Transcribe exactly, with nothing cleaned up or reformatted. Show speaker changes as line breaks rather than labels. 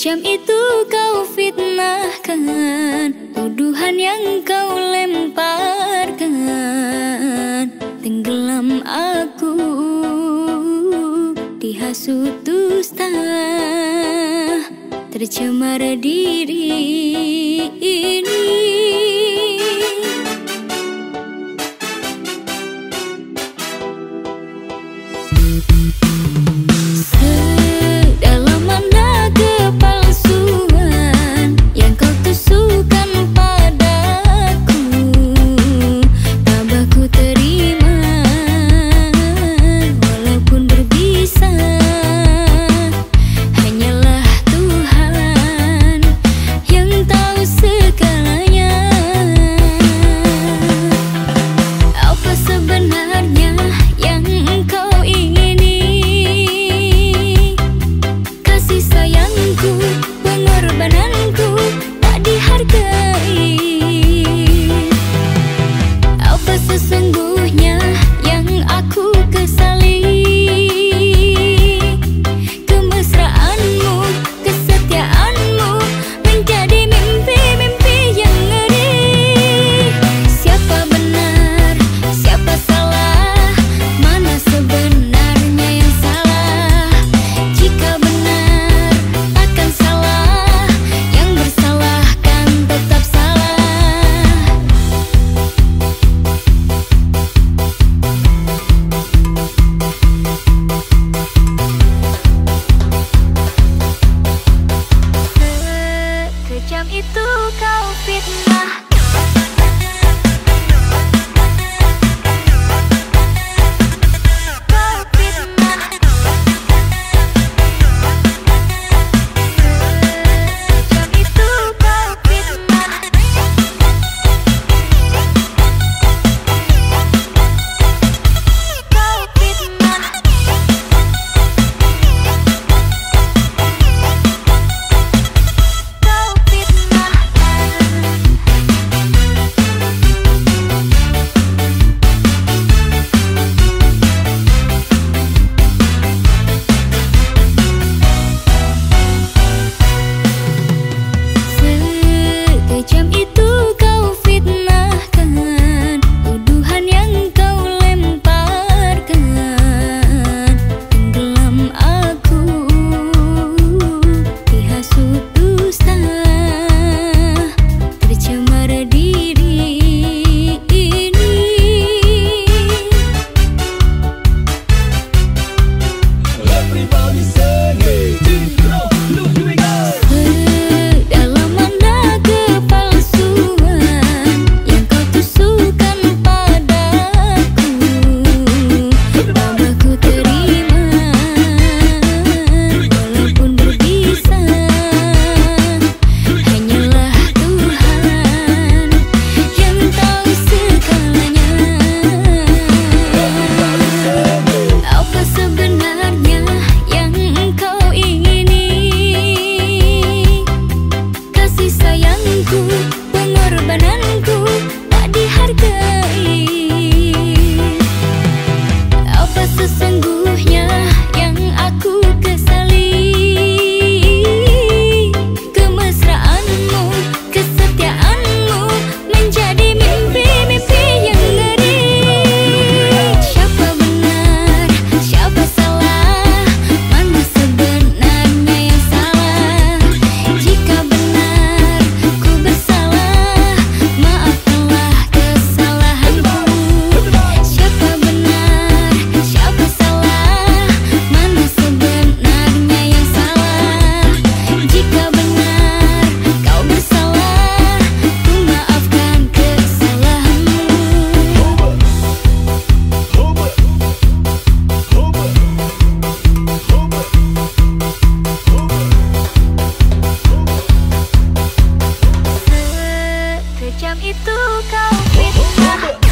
Sekejam itu kau fitnahkan, tuduhan yang kau lemparkan. Tenggelam aku dihasut dusta, tercemar diri ini. Sedalam mana kepalsuan yang kau tusukkan padaku, tabah ku terima walaupun berbisa. Hanyalah Tuhan yang tahu segalanya. Apa sebenarnya yang engkau ingini? Kasih sayangku, pengorbananku tak dihargai. Apa sesungguhnya yang aku kesali? Kemesraanmu, kesetiaanmu menjadi mimpi-mimpi yang ngeri. Siapa benar, siapa salah? Mana sebenarnya yang salah? Jika benar takkan salah, yang bersalah kan tetap salah. Sekejam itu kau fitnah, kau fitnah. Sekejam itu kau fitnah, kau fitnah. Kau fitnah. Sekejam itu kau fitnahkan, tuduhan yang kau lemparkan. Tenggelam aku dihasut dusta, tercemar diri ini.
Everybody sing it. Look, look, here we go.
Sedalam mana kepalsuan yang kau tusukkan padaku, tabah ku terima walaupun berbisa. Hanyalah Tuhan yang tahu segalanya. Apa sebenarnya yang engkau ingini? Kasih sayangku, pengorbananku tak dihargai. Apa sesungguhnya yang aku kesali? Kemesraanmu, kesetiaanmu menjadi mimpi-mimpi yang ngeri. Siapa benar, siapa salah? Mana sebenarnya yang salah? Jika benar ku bersalah, maafkanlah kesalahanku. Siapa benar, siapa salah? Mana sebenarnya yang salah? Jika benar kau bersalah, ku maafkan kesalahanmu. Sekejam itu kau fitnah.